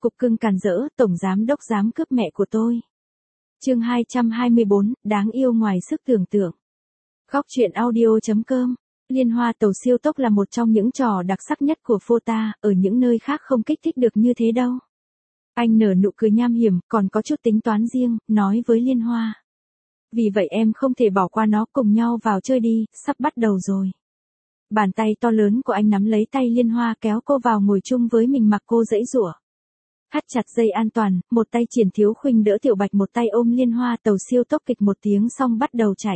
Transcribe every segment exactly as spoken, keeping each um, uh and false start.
cục cưng càn rỡ, tổng giám đốc dám cướp mẹ của tôi. Chương hai trăm hai mươi bốn, đáng yêu ngoài sức tưởng tượng. Góc truyện audio.com. Liên hoa tàu siêu tốc là một trong những trò đặc sắc nhất của phô ta, ở những nơi khác không kích thích được như thế đâu. Anh nở nụ cười nham hiểm, còn có chút tính toán riêng, nói với Liên Hoa. Vì vậy em không thể bỏ qua nó, cùng nhau vào chơi đi, sắp bắt đầu rồi. Bàn tay to lớn của anh nắm lấy tay Liên Hoa kéo cô vào ngồi chung với mình, mặc cô giãy giụa. Thắt chặt dây an toàn, một tay Triển Thiếu Khuynh đỡ Tiểu Bạch, một tay ôm Liên Hoa, tàu siêu tốc kịch một tiếng xong bắt đầu chạy.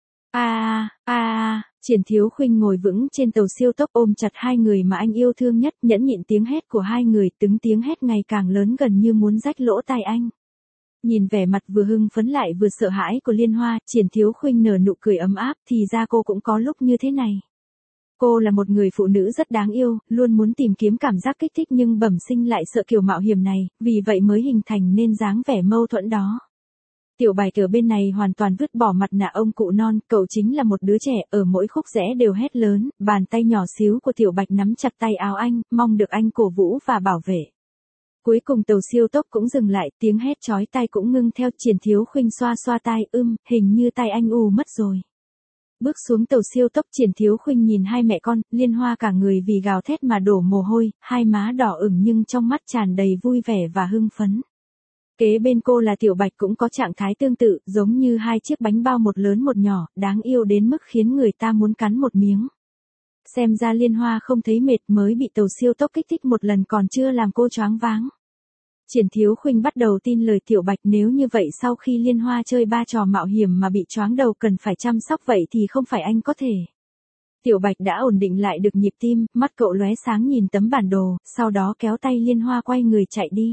A a a, Triển Thiếu Khuynh ngồi vững trên tàu siêu tốc ôm chặt hai người mà anh yêu thương nhất, nhẫn nhịn tiếng hét của hai người, từng tiếng hét ngày càng lớn gần như muốn rách lỗ tai anh. Nhìn vẻ mặt vừa hưng phấn lại vừa sợ hãi của Liên Hoa, Triển Thiếu Khuynh nở nụ cười ấm áp, thì ra cô cũng có lúc như thế này. Cô là một người phụ nữ rất đáng yêu, luôn muốn tìm kiếm cảm giác kích thích nhưng bẩm sinh lại sợ kiểu mạo hiểm này, vì vậy mới hình thành nên dáng vẻ mâu thuẫn đó. Tiểu Bạch ở bên này hoàn toàn vứt bỏ mặt nạ ông cụ non, cậu chính là một đứa trẻ, ở mỗi khúc rẽ đều hét lớn, bàn tay nhỏ xíu của Tiểu Bạch nắm chặt tay áo anh, mong được anh cổ vũ và bảo vệ. Cuối cùng tàu siêu tốc cũng dừng lại, tiếng hét chói tai cũng ngưng theo. Triển Thiếu Khuynh xoa xoa tai, ưm, hình như tai anh ù mất rồi. Bước xuống tàu siêu tốc, Triển Thiếu Khuynh nhìn hai mẹ con, Liên Hoa cả người vì gào thét mà đổ mồ hôi, hai má đỏ ửng nhưng trong mắt tràn đầy vui vẻ và hưng phấn. Kế bên cô là Tiểu Bạch cũng có trạng thái tương tự, giống như hai chiếc bánh bao một lớn một nhỏ, đáng yêu đến mức khiến người ta muốn cắn một miếng. Xem ra Liên Hoa không thấy mệt, mới bị tàu siêu tốc kích thích một lần còn chưa làm cô choáng váng. Triển Thiếu Khuynh bắt đầu tin lời Tiểu Bạch, nếu như vậy sau khi Liên Hoa chơi ba trò mạo hiểm mà bị choáng đầu cần phải chăm sóc vậy thì không phải anh có thể. Tiểu Bạch đã ổn định lại được nhịp tim, mắt cậu lóe sáng nhìn tấm bản đồ, sau đó kéo tay Liên Hoa quay người chạy đi.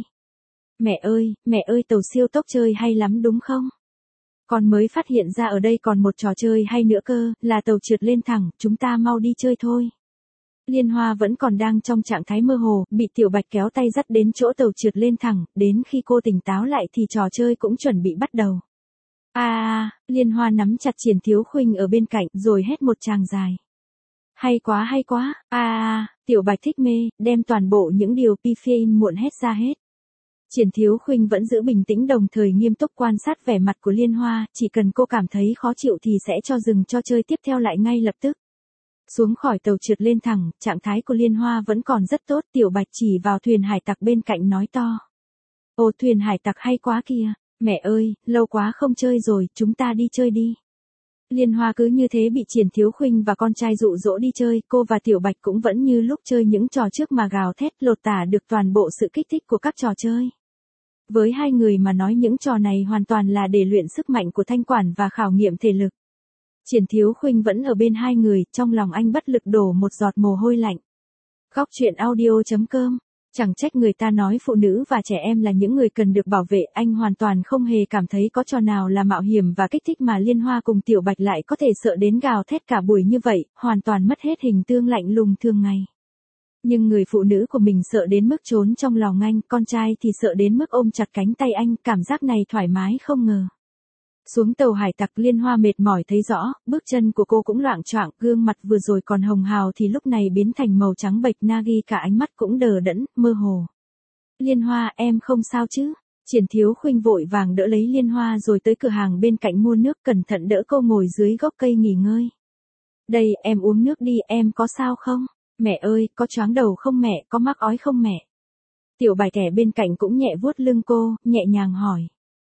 Mẹ ơi, mẹ ơi, tàu siêu tốc chơi hay lắm đúng không? Con mới phát hiện ra ở đây còn một trò chơi hay nữa cơ, là tàu trượt lên thẳng, chúng ta mau đi chơi thôi. Liên Hoa vẫn còn đang trong trạng thái mơ hồ, bị Tiểu Bạch kéo tay dắt đến chỗ tàu trượt lên thẳng, đến khi cô tỉnh táo lại thì trò chơi cũng chuẩn bị bắt đầu. A a, Liên Hoa nắm chặt Triển Thiếu Khuynh ở bên cạnh rồi hét một tràng dài. Hay quá hay quá, a a, Tiểu Bạch thích mê, đem toàn bộ những điều Piffin muộn hét ra hết. Triển Thiếu Khuynh vẫn giữ bình tĩnh đồng thời nghiêm túc quan sát vẻ mặt của Liên Hoa, chỉ cần cô cảm thấy khó chịu thì sẽ cho dừng cho chơi tiếp theo lại ngay lập tức. Xuống khỏi tàu trượt lên thẳng, trạng thái của Liên Hoa vẫn còn rất tốt, Tiểu Bạch chỉ vào thuyền hải tặc bên cạnh nói to. Ồ, thuyền hải tặc hay quá kìa, mẹ ơi, lâu quá không chơi rồi, chúng ta đi chơi đi. Liên Hoa cứ như thế bị Triển Thiếu Khuynh và con trai dụ dỗ đi chơi, cô và Tiểu Bạch cũng vẫn như lúc chơi những trò trước mà gào thét lột tả được toàn bộ sự kích thích của các trò chơi. Với hai người mà nói những trò này hoàn toàn là để luyện sức mạnh của thanh quản và khảo nghiệm thể lực. Triển Thiếu Khuynh vẫn ở bên hai người, trong lòng anh bất lực đổ một giọt mồ hôi lạnh. Góc truyện audio.com. Chẳng trách người ta nói phụ nữ và trẻ em là những người cần được bảo vệ, anh hoàn toàn không hề cảm thấy có trò nào là mạo hiểm và kích thích mà Liên Hoa cùng Tiểu Bạch lại có thể sợ đến gào thét cả buổi như vậy, hoàn toàn mất hết hình tượng lạnh lùng thường ngày. Nhưng người phụ nữ của mình sợ đến mức trốn trong lòng anh, con trai thì sợ đến mức ôm chặt cánh tay anh, cảm giác này thoải mái không ngờ. Xuống tàu hải tặc, Liên Hoa mệt mỏi thấy rõ, bước chân của cô cũng loạng choạng, gương mặt vừa rồi còn hồng hào thì lúc này biến thành màu trắng bệch, Nagi cả ánh mắt cũng đờ đẫn, mơ hồ. Liên Hoa, em không sao chứ? Triển Thiếu Khuynh vội vàng đỡ lấy Liên Hoa rồi tới cửa hàng bên cạnh mua nước, cẩn thận đỡ cô ngồi dưới gốc cây nghỉ ngơi. Đây, em uống nước đi, em có sao không? Mẹ ơi, có choáng đầu không mẹ, có mắc ói không mẹ? Tiểu Bạch kẻ bên cạnh cũng nhẹ vuốt lưng cô, nhẹ nhàng hỏi.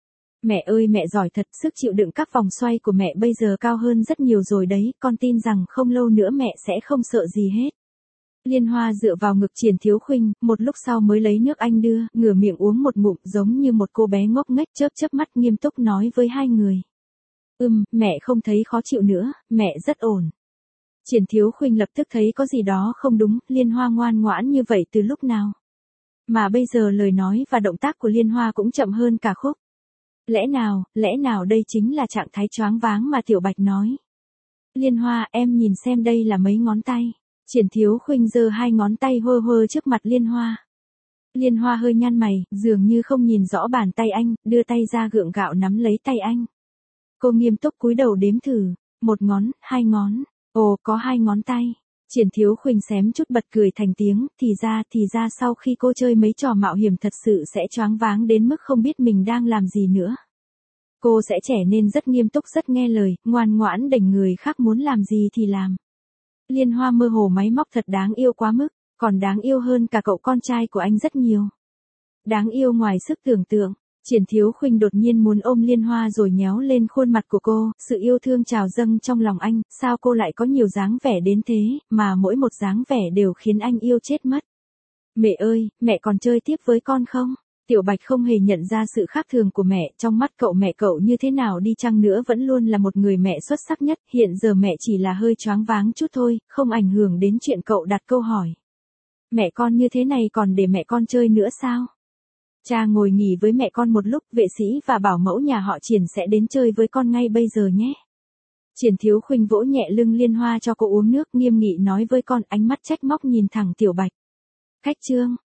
Mẹ ơi, mẹ giỏi thật, sức chịu đựng các vòng xoay của mẹ bây giờ cao hơn rất nhiều rồi đấy, con tin rằng không lâu nữa mẹ sẽ không sợ gì hết. Liên Hoa dựa vào ngực Triển Thiếu Khuynh, một lúc sau mới lấy nước anh đưa, ngửa miệng uống một ngụm giống như một cô bé ngốc nghếch, chớp chớp mắt nghiêm túc nói với hai người. Ừm, mẹ không thấy khó chịu nữa, mẹ rất ổn. Triển Thiếu Khuynh lập tức thấy có gì đó không đúng, Liên Hoa ngoan ngoãn như vậy từ lúc nào? Mà bây giờ lời nói và động tác của Liên Hoa cũng chậm hơn cả khúc. Lẽ nào, lẽ nào đây chính là trạng thái choáng váng mà Tiểu Bạch nói? Liên Hoa, em nhìn xem đây là mấy ngón tay. Triển Thiếu Khuynh giơ hai ngón tay hơ hơ trước mặt Liên Hoa. Liên Hoa hơi nhăn mày, dường như không nhìn rõ bàn tay anh, đưa tay ra gượng gạo nắm lấy tay anh. Cô nghiêm túc cúi đầu đếm thử, một ngón, hai ngón, ồ có hai ngón tay. Triển Thiếu Khuynh xém chút bật cười thành tiếng, thì ra, thì ra sau khi cô chơi mấy trò mạo hiểm thật sự sẽ choáng váng đến mức không biết mình đang làm gì nữa. Cô sẽ trẻ nên rất nghiêm túc rất nghe lời, ngoan ngoãn đành người khác muốn làm gì thì làm. Liên Hoa mơ hồ máy móc thật đáng yêu quá mức, còn đáng yêu hơn cả cậu con trai của anh rất nhiều. Đáng yêu ngoài sức tưởng tượng. Triển Thiếu Khuynh đột nhiên muốn ôm Liên Hoa rồi nhéo lên khuôn mặt của cô, sự yêu thương trào dâng trong lòng anh, sao cô lại có nhiều dáng vẻ đến thế, mà mỗi một dáng vẻ đều khiến anh yêu chết mất. Mẹ ơi, mẹ còn chơi tiếp với con không? Tiểu Bạch không hề nhận ra sự khác thường của mẹ, trong mắt cậu mẹ cậu như thế nào đi chăng nữa vẫn luôn là một người mẹ xuất sắc nhất, hiện giờ mẹ chỉ là hơi choáng váng chút thôi, không ảnh hưởng đến chuyện cậu đặt câu hỏi. Mẹ con như thế này còn để mẹ con chơi nữa sao? Cha ngồi nghỉ với mẹ con một lúc, vệ sĩ và bảo mẫu nhà họ Triển sẽ đến chơi với con ngay bây giờ nhé. Triển Thiếu Khuynh vỗ nhẹ lưng Liên Hoa cho cô uống nước, nghiêm nghị nói với con, ánh mắt trách móc nhìn thẳng Tiểu Bạch. Khách trương,